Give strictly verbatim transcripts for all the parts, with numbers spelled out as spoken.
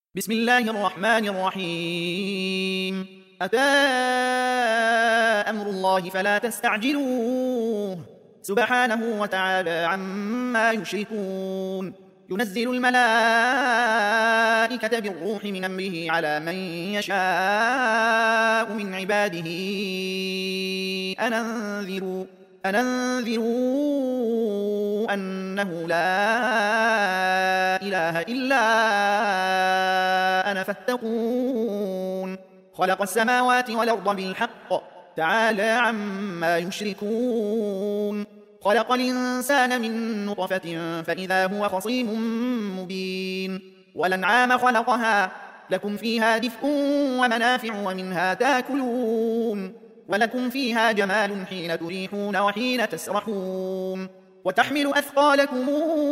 بسم الله الرحمن الرحيم. أتى أمر الله فلا تستعجلوه سبحانه وتعالى عما يشركون. ينزل الملائكة بالروح من أمره على من يشاء من عباده أن أنذروا أن أنذروا أنه لا إله إلا أنا فاتقون. خلق السماوات والأرض بالحق تعالى عما يشركون. خلق الإنسان من نطفة فإذا هو خصيم مبين. والأنعام خلقها لكم فيها دفء ومنافع ومنها تاكلون. ولكم فيها جمال حين تريحون وحين تسرحون. وتحمل أثقالكم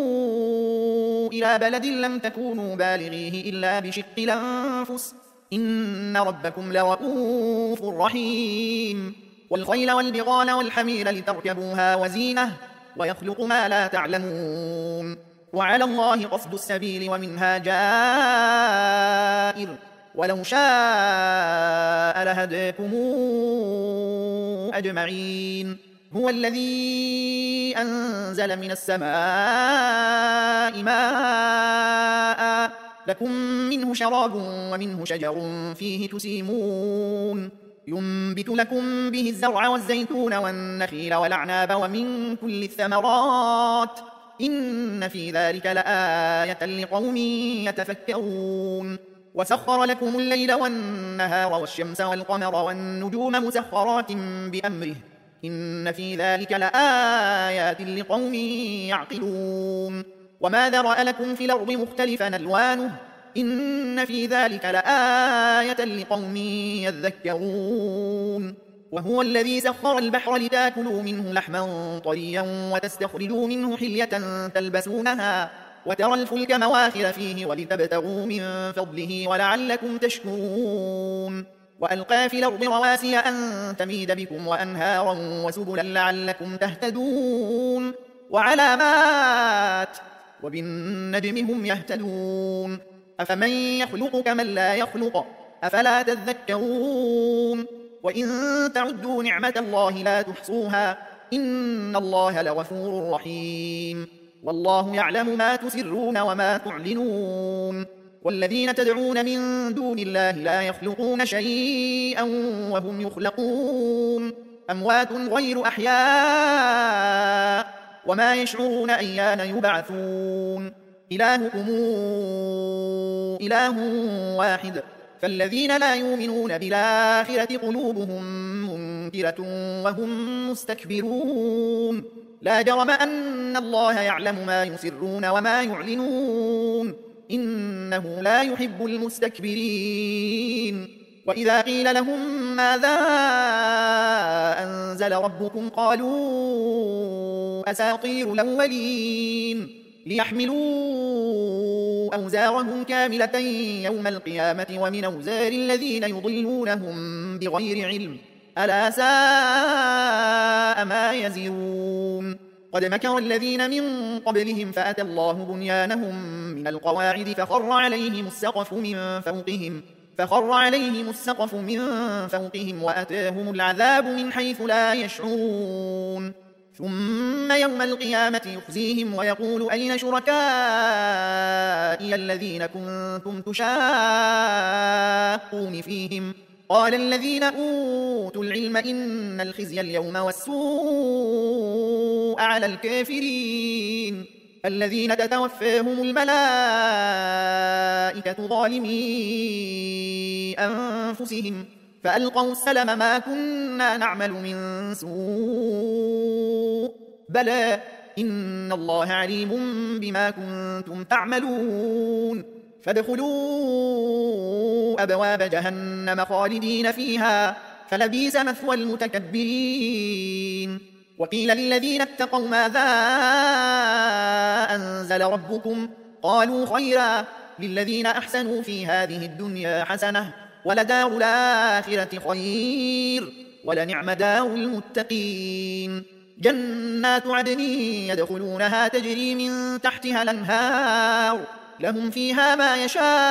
إلى بلد لم تكونوا بالغيه إلا بشق الأنفس إن ربكم لرؤوف رحيم. والخيل والبغال والحمير لتركبوها وزينة ويخلق ما لا تعلمون. وعلى الله قصد السبيل ومنها جائر ولو شاء لهداكم أجمعين. هو الذي أنزل من السماء ماء لكم منه شراب ومنه شجر فيه تسيمون. ينبت لكم به الزرع والزيتون والنخيل والأعناب ومن كل الثمرات إن في ذلك لآية لقوم يتفكرون. وسخر لكم الليل والنهار والشمس والقمر والنجوم مسخرات بأمره إن في ذلك لآيات لقوم يعقلون. وما ذرأ لكم في الأرض مختلفا ألوانه إن في ذلك لآية لقوم يذكرون. وهو الذي سخر البحر لتاكلوا منه لحما طريا وتستخرجوا منه حلية تلبسونها وترى الفلك مواخر فيه ولتبتغوا من فضله ولعلكم تشكرون. وألقى في الأرض رواسي أن تميد بكم وأنهارا وسبلا لعلكم تهتدون. وعلامات وبالنجم هم يهتدون. أفمن يخلق كمن لا يخلق أفلا تذكرون. وإن تعدوا نعمة الله لا تحصوها إن الله لغفور رحيم. والله يعلم ما تسرون وما تعلنون. والذين تدعون من دون الله لا يخلقون شيئا وهم يخلقون. أموات غير أحياء وما يشعرون أيان يبعثون. إلهكم إله واحد فالذين لا يؤمنون بالآخرة قلوبهم منكرة وهم مستكبرون. لا جرم أن الله يعلم ما يسرون وما يعلنون إنه لا يحب المستكبرين. وإذا قيل لهم ماذا أنزل ربكم قالوا أساطير الأولين ليحملوا أوزارهم كاملة يوم القيامة ومن أوزار الذين يضلونهم بغير علم ألا ساء ما يزرون. قد مكر الذين من قبلهم فأتى الله بنيانهم من القواعد فخر عليهم السقف من فوقهم فخر عليهم السقف من فوقهم وأتاهم العذاب من حيث لا يشعرون. ثم يوم القيامة يخزيهم ويقول أين شركائي الذين كنتم تشاقون فيهم قال الذين أوتوا العلم إن الخزي اليوم والسوء على الكافرين الذين تتوفاهم الملائكة ظالمي أنفسهم فألقوا السلم ما كنا نعمل من سوء بلى إن الله عليم بما كنتم تعملون. فادخلوا أبواب جهنم خالدين فيها فلبئس مثوى المتكبرين. وقيل للذين اتقوا ماذا أنزل ربكم قالوا خيرا للذين أحسنوا في هذه الدنيا حسنة ولدار الآخرة خير ولنعم دار المتقين. جنات عدن يدخلونها تجري من تحتها الأنهار لهم فيها ما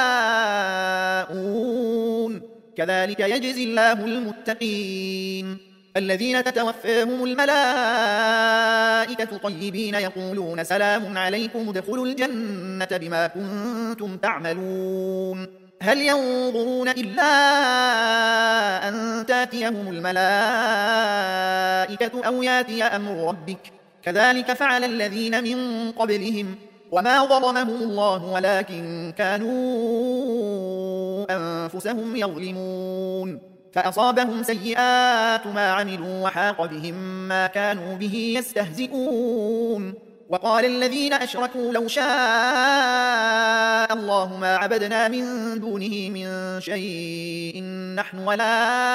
يشاءون كذلك يجزي الله المتقين الذين تتوفاهم الملائكة طيبين يقولون سلام عليكم ادخلوا الجنة بما كنتم تعملون هل ينظرون إلا أن تاتيهم الملائكة أو ياتي أمر ربك كذلك فعل الذين من قبلهم وما ظلمهم الله ولكن كانوا أنفسهم يظلمون فأصابهم سيئات ما عملوا وحاق بهم ما كانوا به يستهزئون وقال الذين أشركوا لو شاء الله ما عبدنا من دونه من شيء نحن ولا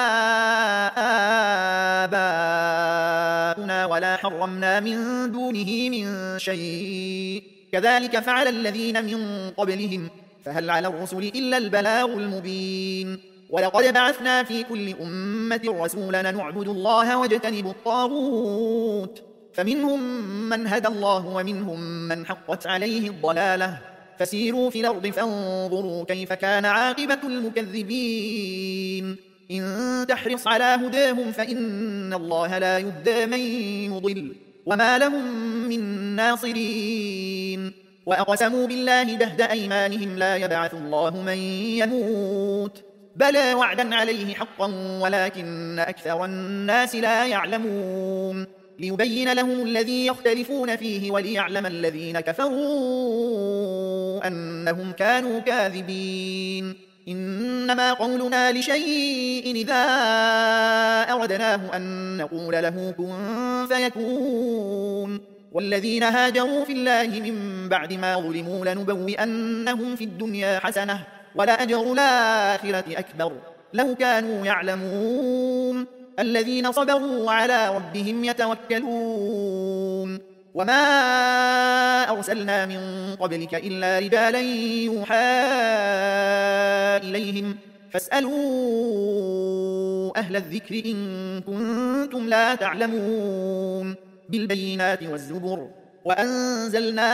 آباؤنا ولا حرمنا من دونه من شيء كذلك فعل الذين من قبلهم فهل على الرسل إلا البلاغ المبين ولقد بعثنا في كل أمة رسولا نعبد الله واجتنب الطاغوت فمنهم من هدى الله ومنهم من حقت عليه الضلالة فسيروا في الأرض فانظروا كيف كان عاقبة المكذبين إن تحرص على هداهم فإن الله لا يهدى من يضل وما لهم من ناصرين وأقسموا بالله جهد أيمانهم لا يبعث الله من يموت بلى وعدا عليه حقا ولكن أكثر الناس لا يعلمون ليبين لهم الذي يختلفون فيه وليعلم الذين كفروا أنهم كانوا كاذبين إنما قولنا لشيء إذا أردناه أن نقول له كن فيكون والذين هاجروا في الله من بعد ما ظلموا لنبوئنهم في الدنيا حسنة ولأجر الآخرة أكبر لو كانوا يعلمون الذين صبروا وعلى ربهم يتوكلون وما أرسلنا من قبلك إلا رجالا يوحى إليهم فاسألوا أهل الذكر إن كنتم لا تعلمون بالبينات والزبر وأنزلنا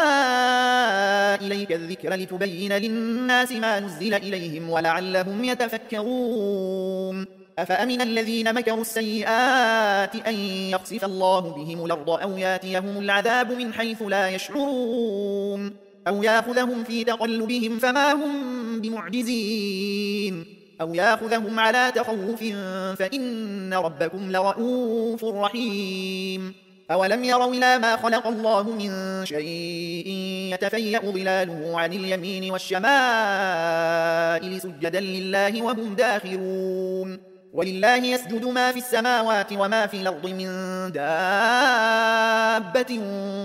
إليك الذكر لتبين للناس ما نزل إليهم ولعلهم يتفكرون أفأمن الذين مكروا السيئات أن يخسف الله بهم الأرض أو ياتيهم العذاب من حيث لا يشعرون أو يأخذهم في تقلبهم فما هم بمعجزين أو يأخذهم على تخوف فإن ربكم لرؤوف رحيم أولم يروا إلى ما خلق الله من شيء يتفيأ ظلاله عن اليمين والشمائل سجدا لله وهم داخرون ولله يسجد ما في السماوات وما في الأرض من دابة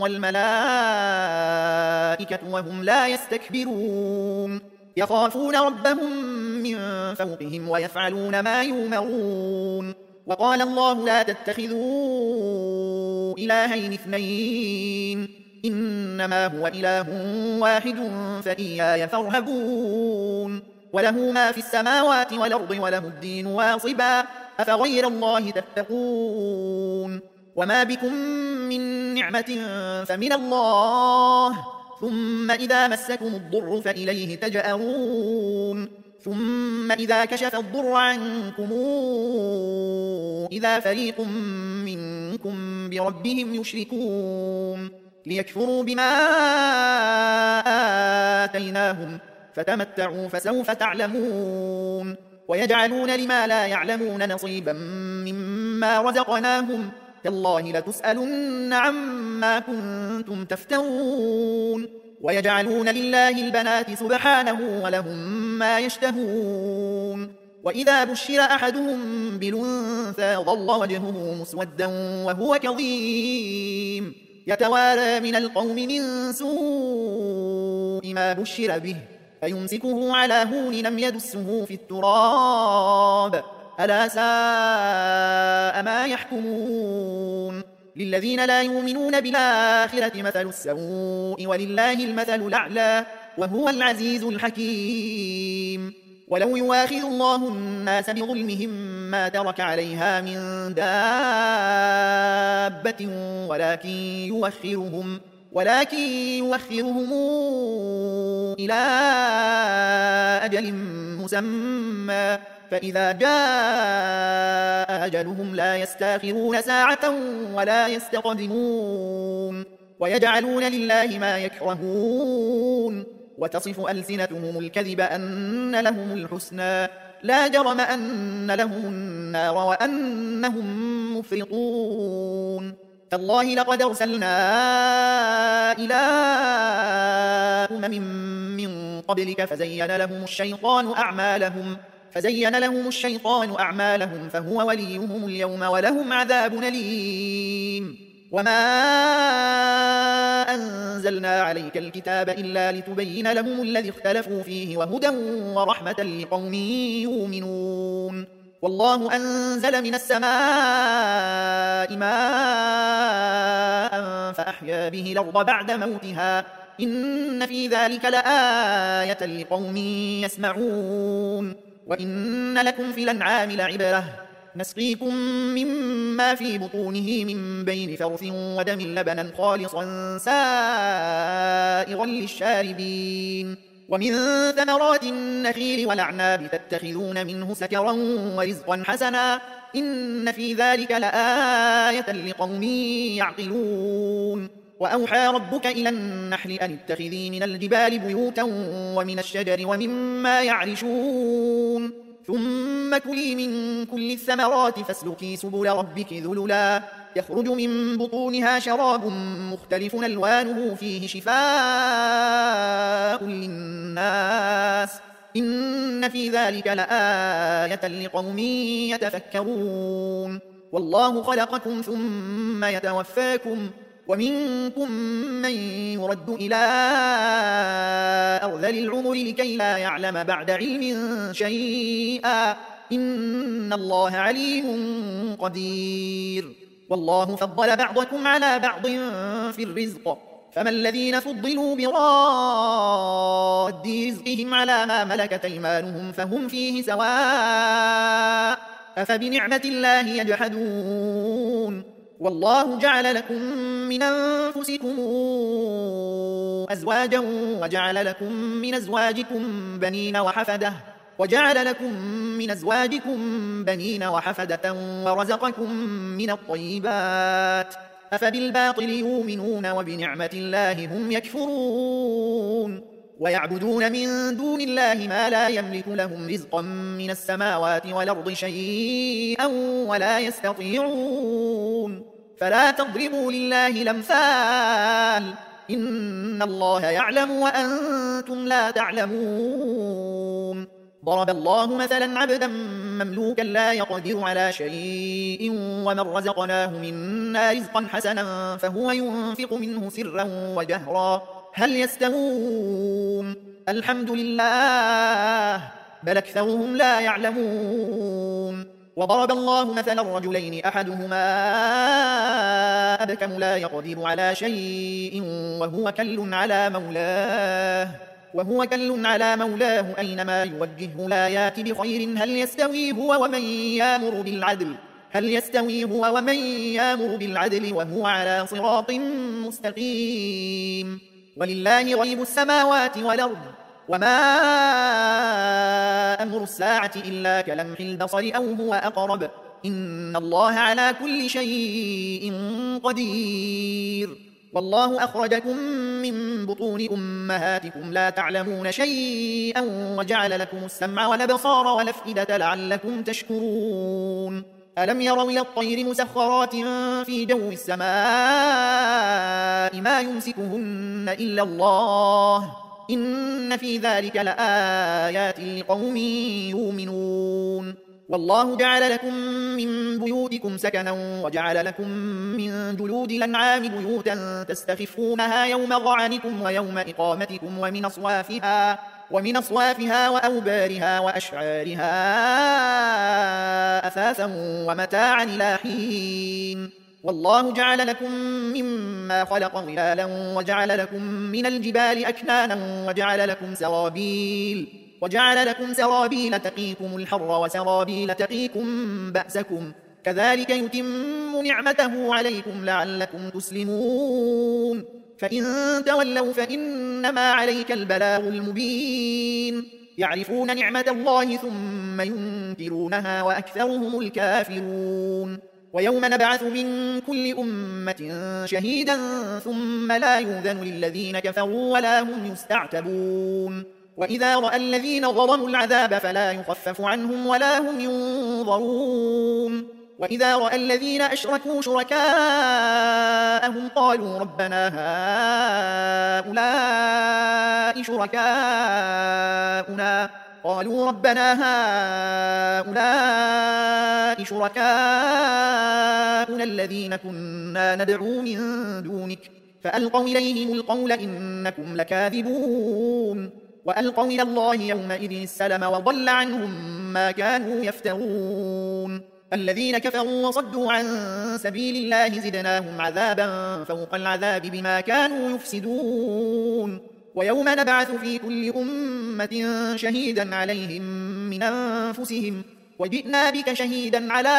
والملائكة وهم لا يستكبرون يخافون ربهم من فوقهم ويفعلون ما يؤمرون وقال الله لا تتخذوا إلهين اثنين إنما هو إله واحد فإياي فارهبون وله ما في السماوات والأرض وله الدين واصبا أفغير الله تتقون وما بكم من نعمة فمن الله ثم إذا مسكم الضر فإليه تجأرون ثم إذا كشف الضر عنكم إذا فريق منكم بربهم يشركون ليكفروا بما آتيناهم فتمتعوا فسوف تعلمون ويجعلون لما لا يعلمون نصيبا مما رزقناهم تالله لتسألن عما كنتم تفترون ويجعلون لله البنات سبحانه ولهم ما يشتهون وإذا بشر أحدهم بالأنثى ظل وجهه مسودا وهو كظيم يتوارى من القوم من سوء ما بشر به فيمسكه على هون لم يدسه في التراب ألا ساء ما يحكمون للذين لا يؤمنون بالآخرة مثل السوء ولله المثل الأعلى وهو العزيز الحكيم ولو يواخذ الله الناس بظلمهم ما ترك عليها من دابة ولكن يوخرهم ولكن يؤخرهم إلى أجل مسمى، فإذا جاء أجلهم لا يستأخرون ساعة ولا يستقدمون. ويجعلون لله ما يكرهون، وتصف ألسنتهم الكذب أن لهم الحسنى، لا جرم أن لهم النار وأنهم مفرطون. تالله لقد أرسلنا إلى أمم من قبلك فزين لهم الشيطان أعمالهم فزين لهم الشيطان أعمالهم فهو وليهم اليوم ولهم عذاب أليم. وما أنزلنا عليك الكتاب إلا لتبين لهم الذي اختلفوا فيه وهدى ورحمة لقوم يؤمنون. والله أنزل من السماء ماء فأحيا به الأرض بعد موتها، إن في ذلك لآية لقوم يسمعون. وإن لكم في الأنعام لعبرة، نسقيكم مما في بطونه من بين فرث ودم لبنا خالصا سائغا للشاربين، ومن ثمرات النخيل والأعناب تتخذون منه سكرا ورزقا حسنا، إن في ذلك لآية لقوم يعقلون. وأوحى ربك إلى النحل أن اتخذي من الجبال بيوتا ومن الشجر ومما يعرشون، ثم كلي من كل الثمرات فاسلكي سبل ربك ذللا يخرج من بطونها شراب مختلف ألوانه فيه شفاء للناس، إن في ذلك لآية لقوم يتفكرون. والله خلقكم ثم يتوفاكم، ومنكم من يرد إلى أرذل العمر لكي لا يعلم بعد علم شيئا، إن الله عليم قدير. والله فضل بعضكم على بعض في الرزق، فما الذين فضلوا براد رزقهم على ما ملكت أيمانهم فهم فيه سواء، أفبنعمة الله يجحدون. والله جعل لكم من أنفسكم أزواجا وجعل لكم من أزواجكم بنين وحفدة وجعل لكم من أزواجكم بنين وحفدة ورزقكم من الطيبات، أفبالباطل يؤمنون وبنعمة الله هم يكفرون. ويعبدون من دون الله ما لا يملك لهم رزقا من السماوات والأرض شيئا ولا يستطيعون، فلا تضربوا لله الأمثال، إن الله يعلم وأنتم لا تعلمون. ضرب الله مثلا عبدا مملوكا لا يقدر على شيء ومن رزقناه منا رزقا حسنا فهو ينفق منه سرا وجهرا هل يستوون؟ الحمد لله بل أكثرهم لا يعلمون. وضرب الله مثلا رجلين أحدهما أبكم لا يقدر على شيء وهو كل على مولاه وهو كل على مولاه أينما يوجهه لا يأتي بخير هل يستوي هو ومن يأمر بالعدل هل يستوي هو ومن يأمر بالعدل وهو على صراط مستقيم. ولله غيب السماوات والأرض وما أمر الساعة إلا كلمح البصر أو هو أقرب إن الله على كل شيء قدير. والله أخرجكم من بطون أمهاتكم لا تعلمون شيئا وجعل لكم السمع والأبصار والأفئدة لعلكم تشكرون. ألم يروا إلى الطير مسخرات في جو السماء ما يمسكهن إلا الله إن في ذلك لآيات لقوم يؤمنون. والله جعل لكم من بيوتكم سكنا وجعل لكم من جلود الأنعام بيوتا تستخفونها يوم ظعنكم ويوم إقامتكم ومن أصوافها ومن أصوافها وأوبارها وأشعارها أثاثا ومتاعا إلى حين. والله جعل لكم مما خلق ظلالا وجعل لكم من الجبال أكنانا وجعل لكم سرابيل وجعل لكم سرابيل تقيكم الحر وسرابيل تقيكم بأسكم كذلك يتم نعمته عليكم لعلكم تسلمون. فإن تولوا فإنما عليك البلاغ المبين يعرفون نعمة الله ثم ينكرونها وأكثرهم الكافرون ويوم نبعث من كل أمة شهيدا ثم لا يؤذن للذين كفروا ولا هم يستعتبون وإذا رأى الذين ظلموا العذاب فلا يخفف عنهم ولا هم ينظرون وإذا رأى الذين أشركوا شركاءهم قالوا ربنا هؤلاء شركاؤنا قالوا ربنا هؤلاء شركاؤنا الذين كنا ندعو من دونك فألقوا إليهم القول إنكم لكاذبون وألقوا إلى الله يومئذ السلم وضل عنهم ما كانوا يفترون الذين كفروا وصدوا عن سبيل الله زدناهم عذابا فوق العذاب بما كانوا يفسدون ويوم نبعث في كل أمة شهيدا عليهم من أنفسهم وجئنا بك شهيدا على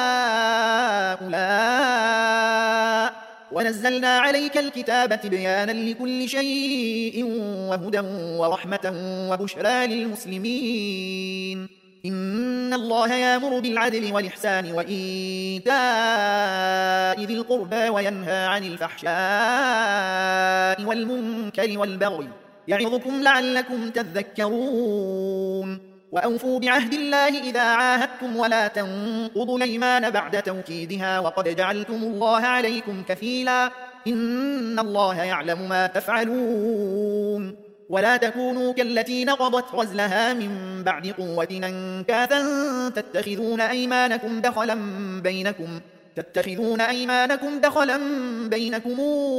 هؤلاء ونزلنا عليك الكتاب بيانا لكل شيء وهدى ورحمة وبشرى للمسلمين إن الله يأمر بالعدل والإحسان وإيتاء ذي القربى وينهى عن الفحشاء والمنكر والبغي يعظكم لعلكم تذكرون وأوفوا بعهد الله إذا عاهدتم ولا تنقضوا الأيمان بعد توكيدها وقد جعلتم الله عليكم كفيلا إن الله يعلم ما تفعلون ولا تكونوا كالتي نقضت غزلها من بعد قوة أنكاثا تتخذون أيمانكم دخلا بينكم تتخذون أيمانكم دخلا بينكم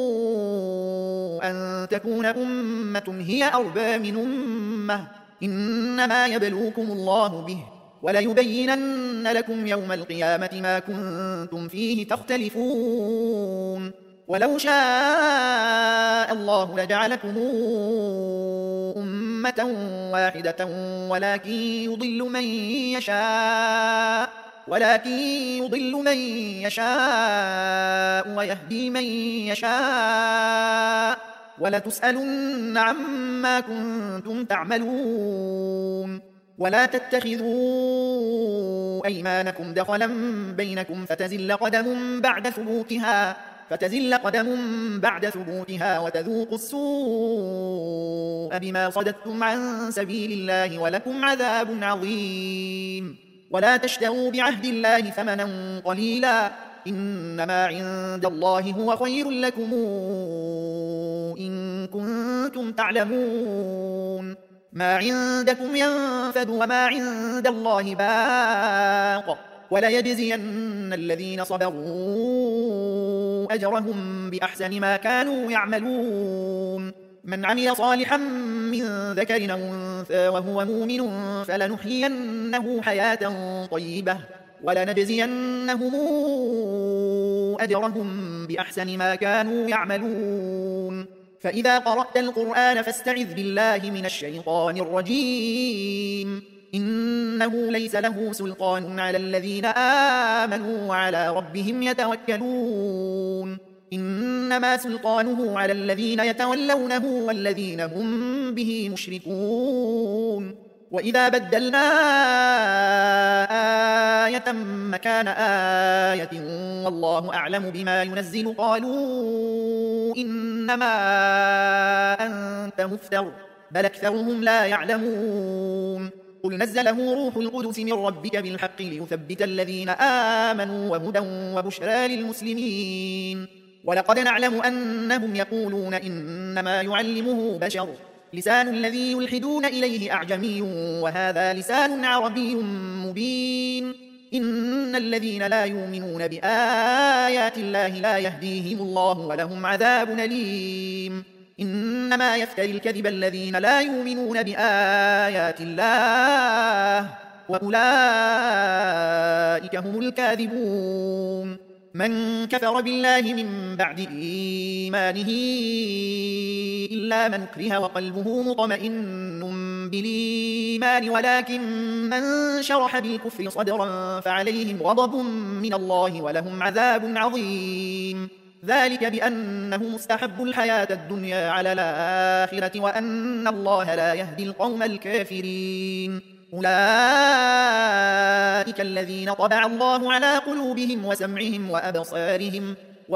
أن تكون أمة هي أربى من أمة إنما يبلوكم الله به وليبينن لكم يوم القيامة ما كنتم فيه تختلفون ولو شاء الله لجعلكم أمة واحدة ولكن يضل من يشاء ولكن يضل من يشاء ويهدي من يشاء ولتسألن عما كنتم تعملون ولا تتخذوا أيمانكم دخلا بينكم فتزل قدم بعد ثبوتها فتزل قدم بعد ثبوتها وتذوقوا السوء بما صددتم عن سبيل الله ولكم عذاب عظيم ولا تشتروا بعهد الله ثمنا قليلا إنما عند الله هو خير لكم إن كنتم تعلمون ما عندكم ينفد وما عند الله باق وليجزين الذين صبروا أجرهم بأحسن ما كانوا يعملون من عمل صالحا من ذكر أو أنثى وهو مؤمن فلنحيينه حياة طيبة ولنجزينهم أجرهم بأحسن ما كانوا يعملون فإذا قرأت القرآن فاستعذ بالله من الشيطان الرجيم إنه ليس له سلطان على الذين آمنوا وعلى ربهم يتوكلون إنما سلطانه على الذين يتولونه والذين هم به مشركون وإذا بدلنا آية مكان آية والله أعلم بما ينزل قالوا إنما أنت مفتر بل أكثرهم لا يعلمون قل نزله روح القدس من ربك بالحق ليثبت الذين آمنوا وهدى وبشرى للمسلمين ولقد نعلم أنهم يقولون إنما يعلمه بشر لسان الذي يلحدون إليه أعجمي وهذا لسان عربي مبين إن الذين لا يؤمنون بآيات الله لا يهديهم الله ولهم عذاب أليم إنما يفتري الكذب الذين لا يؤمنون بآيات الله وأولئك هم الكاذبون من كفر بالله من بعد إيمانه إلا من كره وقلبه مطمئن بالإيمان ولكن من شرح بالكفر صدرا فعليهم غضب من الله ولهم عذاب عظيم ذلك بأنهم استحبوا الحياة الدنيا على الآخرة وأن الله لا يهدي القوم الكافرين. أولئك الذين طبع الله على قلوبهم وسمعهم وأبصارهم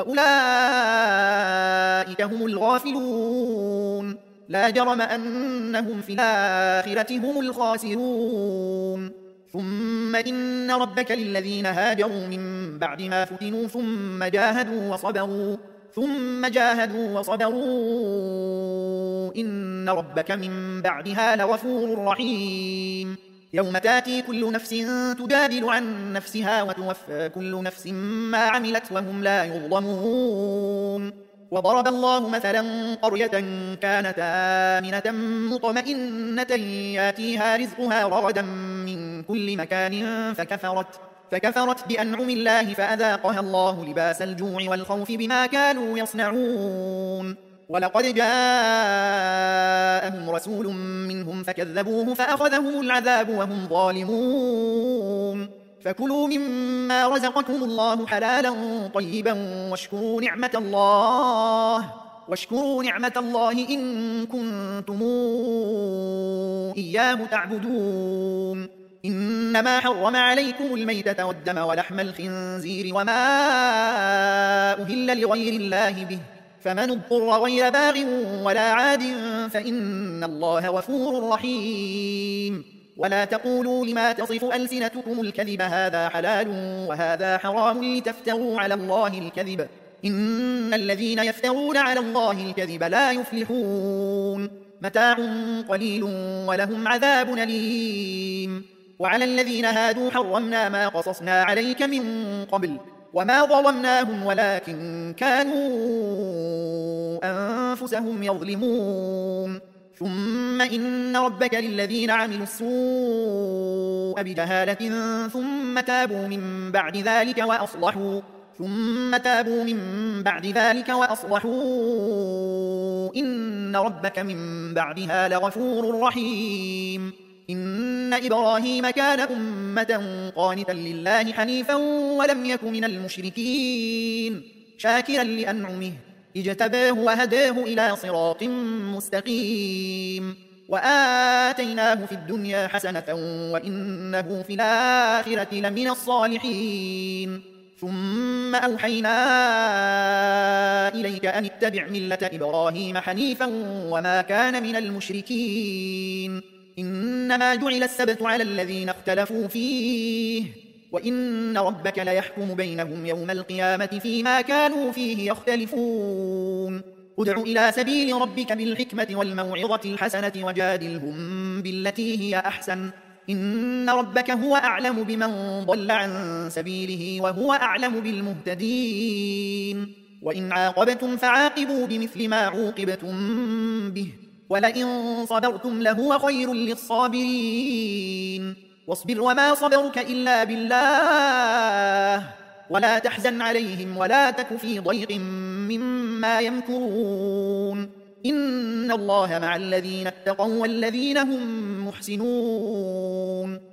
وأولئك هم الغافلون. لا جرم أنهم في الآخرة هم الخاسرون. ثم إن ربك للذين هاجروا من بعد ما فتنوا ثم جاهدوا وصبروا ثم جاهدوا وصبروا إن ربك من بعدها لغفور رحيم. يوم تاتي كل نفس تجادل عن نفسها وتوفى كل نفس ما عملت وهم لا يظلمون. وضرب الله مثلا قرية كانت آمنة مطمئنة ياتيها رزقها رغدا من كل مكان فكفرت, فكفرت بأنعم الله فأذاقها الله لباس الجوع والخوف بما كانوا يصنعون. ولقد جاءهم رسول منهم فكذبوه فأخذهم العذاب وهم ظالمون. فكلوا مما رزقكم الله حلالا طيبا واشكروا نعمة الله واشكروا نعمة الله إن كنتم إياه تعبدون. إنما حرم عليكم الميتة والدم ولحم الخنزير وما أهل لغير الله به فمن اضطر غير باغ ولا عاد فإن الله غفور رحيم. ولا تقولوا لما تصف ألسنتكم الكذب هذا حلال وهذا حرام لتفتروا على الله الكذب إن الذين يفترون على الله الكذب لا يفلحون. متاع قليل ولهم عذاب أليم. وعلى الذين هادوا حرمنا ما قصصنا عليك من قبل وما ظلمناهم ولكن كانوا أنفسهم يظلمون. ثم إن ربك للذين عملوا السوء بجهالة ثم تابوا من بعد ذلك وأصلحوا ثم تابوا من بعد ذلك وأصلحوا إن ربك من بعدها لغفور رحيم. إن إبراهيم كان أمة قانتا لله حنيفا ولم يك من المشركين شاكرا لأنعمه اجتباه وهداه إلى صراط مستقيم. وآتيناه في الدنيا حسنة وإنه في الآخرة لمن الصالحين. ثم أوحينا إليك أن اتبع ملة إبراهيم حنيفا وما كان من المشركين. إنما جعل السبت على الذين اختلفوا فيه وإن ربك ليحكم بينهم يوم القيامة فيما كانوا فيه يختلفون. ادع إلى سبيل ربك بالحكمة والموعظة الحسنة وجادلهم بالتي هي أحسن إن ربك هو أعلم بمن ضل عن سبيله وهو أعلم بالمهتدين. وإن عاقبتم فعاقبوا بمثل ما عوقبتم به ولئن صبرتم لهو خير للصابرين. واصبر وما صبرك إلا بالله ولا تحزن عليهم ولا تك في ضيق مما يمكرون. إن الله مع الذين اتقوا والذين هم محسنون.